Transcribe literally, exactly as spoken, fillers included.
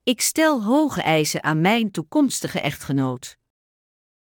Ik stel hoge eisen aan mijn toekomstige echtgenoot.